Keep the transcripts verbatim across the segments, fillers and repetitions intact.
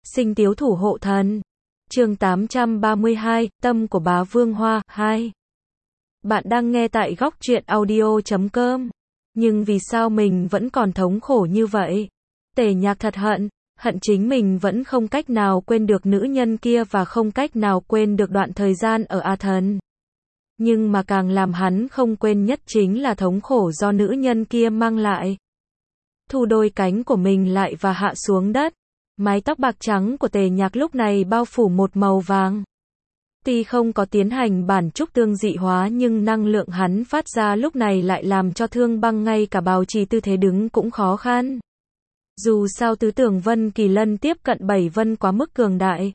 Sinh Tiếu Thủ Hộ Thần. Chương tám trăm ba mươi hai, Tâm của Bá Vương Hoa, hai. Bạn đang nghe tại góc truyện audio chấm com. Nhưng vì sao mình vẫn còn thống khổ như vậy? Tề Nhạc thật hận, hận chính mình vẫn không cách nào quên được nữ nhân kia và không cách nào quên được đoạn thời gian ở A Thần. Nhưng mà càng làm hắn không quên nhất chính là thống khổ do nữ nhân kia mang lại. Thu đôi cánh của mình lại và hạ xuống đất. Mái tóc bạc trắng của Tề Nhạc lúc này bao phủ một màu vàng. Tuy không có tiến hành bản trúc tương dị hóa nhưng năng lượng hắn phát ra lúc này lại làm cho Thương Băng ngay cả bảo trì tư thế đứng cũng khó khăn. Dù sao tứ tưởng Vân Kỳ Lân tiếp cận bảy vân quá mức cường đại.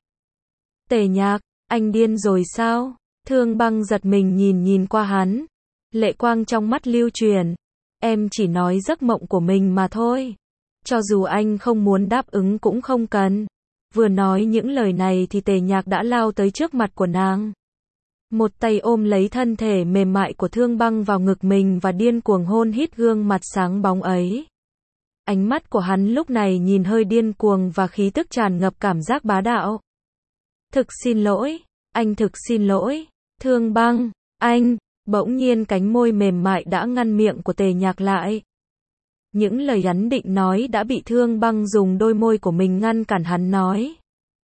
Tề Nhạc, anh điên rồi sao? Thương Băng giật mình nhìn nhìn qua hắn. Lệ quang trong mắt lưu truyền. Em chỉ nói giấc mộng của mình mà thôi. Cho dù anh không muốn đáp ứng cũng không cần. Vừa nói những lời này thì Tề Nhạc đã lao tới trước mặt của nàng. Một tay ôm lấy thân thể mềm mại của Thương Băng vào ngực mình và điên cuồng hôn hít gương mặt sáng bóng ấy. Ánh mắt của hắn lúc này nhìn hơi điên cuồng và khí tức tràn ngập cảm giác bá đạo. Thực xin lỗi, anh thực xin lỗi, Thương Băng, anh, bỗng nhiên cánh môi mềm mại đã ngăn miệng của Tề Nhạc lại. Những lời hắn định nói đã bị Thương Băng dùng đôi môi của mình ngăn cản hắn nói.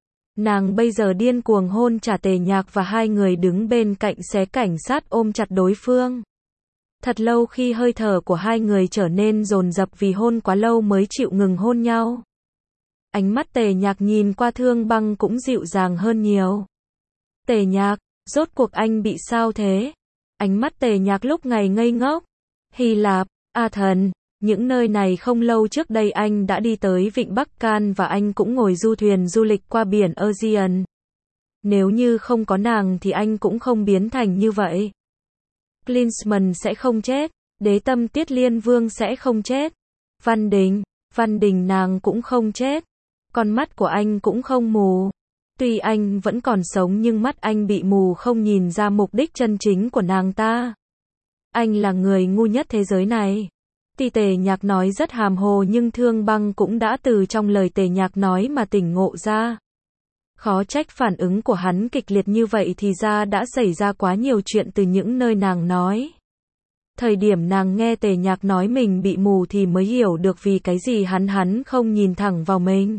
Nàng bây giờ điên cuồng hôn trả Tề Nhạc và hai người đứng bên cạnh xé cảnh sát ôm chặt đối phương. Thật lâu khi hơi thở của hai người trở nên dồn dập vì hôn quá lâu mới chịu ngừng hôn nhau. Ánh mắt Tề Nhạc nhìn qua Thương Băng cũng dịu dàng hơn nhiều. Tề Nhạc, rốt cuộc anh bị sao thế? Ánh mắt Tề Nhạc lúc ngày ngây ngốc. Hy Lạp, A Thần. Những nơi này không lâu trước đây anh đã đi tới Vịnh Bắc Can và anh cũng ngồi du thuyền du lịch qua biển Aegean. Nếu như không có nàng thì anh cũng không biến thành như vậy. Klinsmann sẽ không chết, Đế Tâm Tiết Liên Vương sẽ không chết. Văn Đình, Văn Đình nàng cũng không chết. Con mắt của anh cũng không mù. Tuy anh vẫn còn sống nhưng mắt anh bị mù không nhìn ra mục đích chân chính của nàng ta. Anh là người ngu nhất thế giới này. Tuy Tề Nhạc nói rất hàm hồ nhưng Thương Băng cũng đã từ trong lời Tề Nhạc nói mà tỉnh ngộ ra. Khó trách phản ứng của hắn kịch liệt như vậy thì ra đã xảy ra quá nhiều chuyện từ những nơi nàng nói. Thời điểm nàng nghe Tề Nhạc nói mình bị mù thì mới hiểu được vì cái gì hắn hắn không nhìn thẳng vào mình.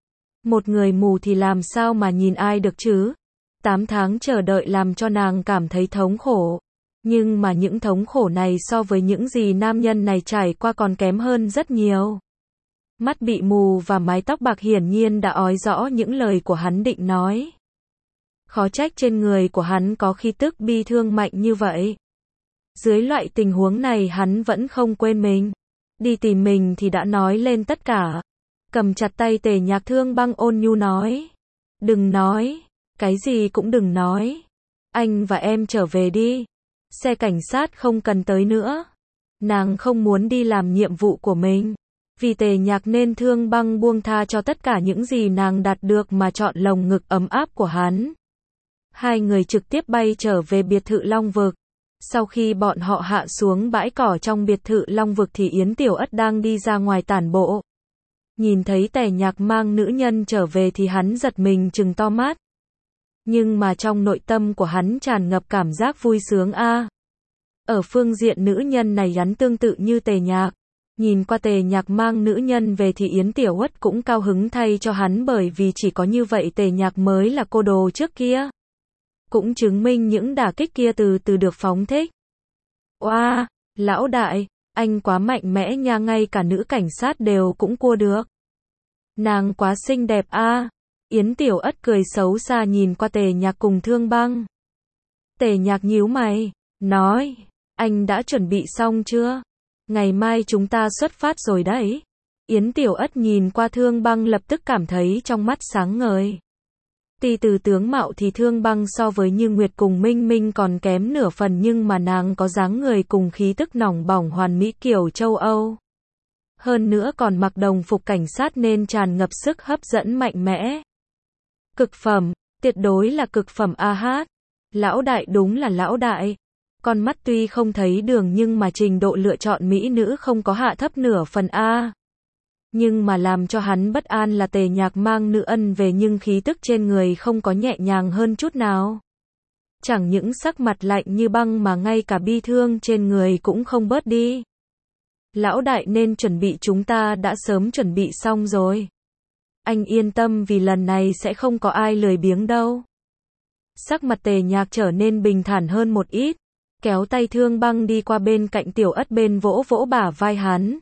Một người mù thì làm sao mà nhìn ai được chứ? Tám tháng chờ đợi làm cho nàng cảm thấy thống khổ. Nhưng mà những thống khổ này so với những gì nam nhân này trải qua còn kém hơn rất nhiều. Mắt bị mù và mái tóc bạc hiển nhiên đã nói rõ những lời của hắn định nói. Khó trách trên người của hắn có khí tức bi thương mạnh như vậy. Dưới loại tình huống này hắn vẫn không quên mình. Đi tìm mình thì đã nói lên tất cả. Cầm chặt tay Tề Nhạc, Thương Băng ôn nhu nói. Đừng nói, cái gì cũng đừng nói. Anh và em trở về đi. Xe cảnh sát không cần tới nữa. Nàng không muốn đi làm nhiệm vụ của mình. Vì Tề Nhạc nên Thương Băng buông tha cho tất cả những gì nàng đạt được mà chọn lồng ngực ấm áp của hắn. Hai người trực tiếp bay trở về biệt thự Long Vực. Sau khi bọn họ hạ xuống bãi cỏ trong biệt thự Long Vực thì Yến Tiểu Ất đang đi ra ngoài tản bộ. Nhìn thấy Tề Nhạc mang nữ nhân trở về thì hắn giật mình trừng to mắt. Nhưng mà trong nội tâm của hắn tràn ngập cảm giác vui sướng a. À. Ở phương diện nữ nhân này hắn tương tự như Tề Nhạc. Nhìn qua Tề Nhạc mang nữ nhân về thì Yến Tiểu Ất cũng cao hứng thay cho hắn bởi vì chỉ có như vậy Tề Nhạc mới là cô đồ trước kia. Cũng chứng minh những đả kích kia từ từ được phóng thích. Oa, wow, lão đại, anh quá mạnh mẽ nha, ngay cả nữ cảnh sát đều cũng cua được. Nàng quá xinh đẹp a. À. Yến Tiểu Ất cười xấu xa nhìn qua Tề Nhạc cùng Thương Băng. Tề Nhạc nhíu mày, nói, anh đã chuẩn bị xong chưa? Ngày mai chúng ta xuất phát rồi đấy. Yến Tiểu Ất nhìn qua Thương Băng lập tức cảm thấy trong mắt sáng ngời. Tuy từ tướng mạo thì Thương Băng so với Như Nguyệt cùng Minh Minh còn kém nửa phần nhưng mà nàng có dáng người cùng khí tức nỏng bỏng hoàn mỹ kiểu châu Âu. Hơn nữa còn mặc đồng phục cảnh sát nên tràn ngập sức hấp dẫn mạnh mẽ. Cực phẩm, tuyệt đối là cực phẩm a hát. Lão đại đúng là lão đại. Con mắt tuy không thấy đường nhưng mà trình độ lựa chọn mỹ nữ không có hạ thấp nửa phần a. Nhưng mà làm cho hắn bất an là Tề Nhạc mang nữ ân về nhưng khí tức trên người không có nhẹ nhàng hơn chút nào. Chẳng những sắc mặt lạnh như băng mà ngay cả bi thương trên người cũng không bớt đi. Lão đại nên chuẩn bị, chúng ta đã sớm chuẩn bị xong rồi. Anh yên tâm vì lần này sẽ không có ai lười biếng đâu. Sắc mặt Tề Nhạc trở nên bình thản hơn một ít, kéo tay Thương Băng đi qua bên cạnh Tiểu Ất bên vỗ vỗ bả vai hắn.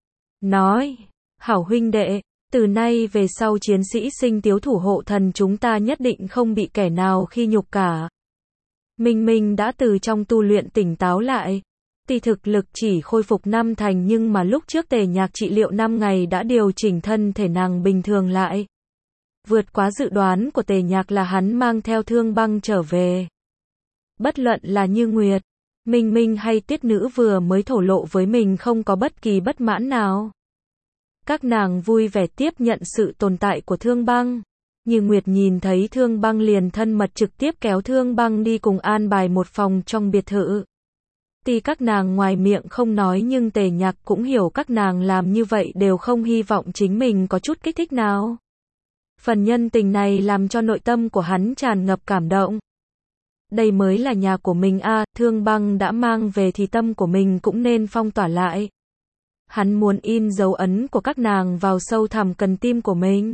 Nói, hảo huynh đệ, từ nay về sau chiến sĩ Sinh Tiếu thủ hộ thần chúng ta nhất định không bị kẻ nào khi nhục cả. Minh Minh đã từ trong tu luyện tỉnh táo lại. Tuy thực lực chỉ khôi phục năm thành nhưng mà lúc trước Tề Nhạc trị liệu năm ngày đã điều chỉnh thân thể nàng bình thường lại. Vượt quá dự đoán của Tề Nhạc là hắn mang theo Thương Băng trở về. Bất luận là Như Nguyệt, Minh Minh hay Tiết Nữ vừa mới thổ lộ với mình không có bất kỳ bất mãn nào. Các nàng vui vẻ tiếp nhận sự tồn tại của Thương Băng. Như Nguyệt nhìn thấy Thương Băng liền thân mật trực tiếp kéo Thương Băng đi cùng an bài một phòng trong biệt thự. Tuy các nàng ngoài miệng không nói nhưng Tề Nhạc cũng hiểu các nàng làm như vậy đều không hy vọng chính mình có chút kích thích nào. Phần nhân tình này làm cho nội tâm của hắn tràn ngập cảm động. Đây mới là nhà của mình a, à, Thương Băng đã mang về thì tâm của mình cũng nên phong tỏa lại. Hắn muốn in dấu ấn của các nàng vào sâu thẳm cần tim của mình.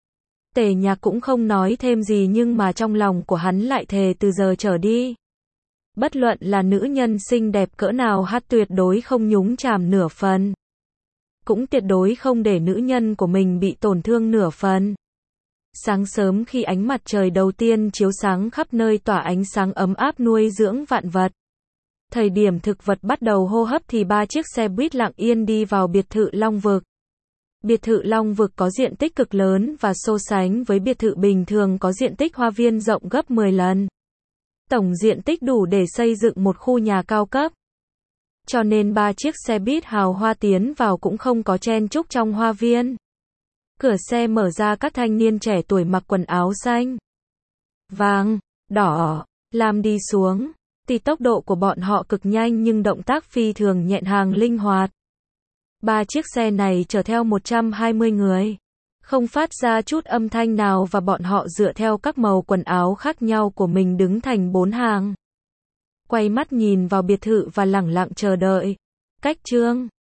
Tề Nhạc cũng không nói thêm gì nhưng mà trong lòng của hắn lại thề từ giờ trở đi. Bất luận là nữ nhân xinh đẹp cỡ nào hát tuyệt đối không nhúng chàm nửa phần. Cũng tuyệt đối không để nữ nhân của mình bị tổn thương nửa phần. Sáng sớm khi ánh mặt trời đầu tiên chiếu sáng khắp nơi tỏa ánh sáng ấm áp nuôi dưỡng vạn vật. Thời điểm thực vật bắt đầu hô hấp thì ba chiếc xe buýt lặng yên đi vào biệt thự Long Vực. Biệt thự Long Vực có diện tích cực lớn và so sánh với biệt thự bình thường có diện tích hoa viên rộng gấp mười lần. Tổng diện tích đủ để xây dựng một khu nhà cao cấp. Cho nên ba chiếc xe buýt hào hoa tiến vào cũng không có chen chúc trong hoa viên. Cửa xe mở ra, các thanh niên trẻ tuổi mặc quần áo xanh, vàng, đỏ, lam đi xuống. Tuy tốc độ của bọn họ cực nhanh nhưng động tác phi thường nhẹn hàng linh hoạt. Ba chiếc xe này chở theo một trăm hai mươi người. Không phát ra chút âm thanh nào và bọn họ dựa theo các màu quần áo khác nhau của mình đứng thành bốn hàng. Quay mắt nhìn vào biệt thự và lẳng lặng chờ đợi. Cách Trương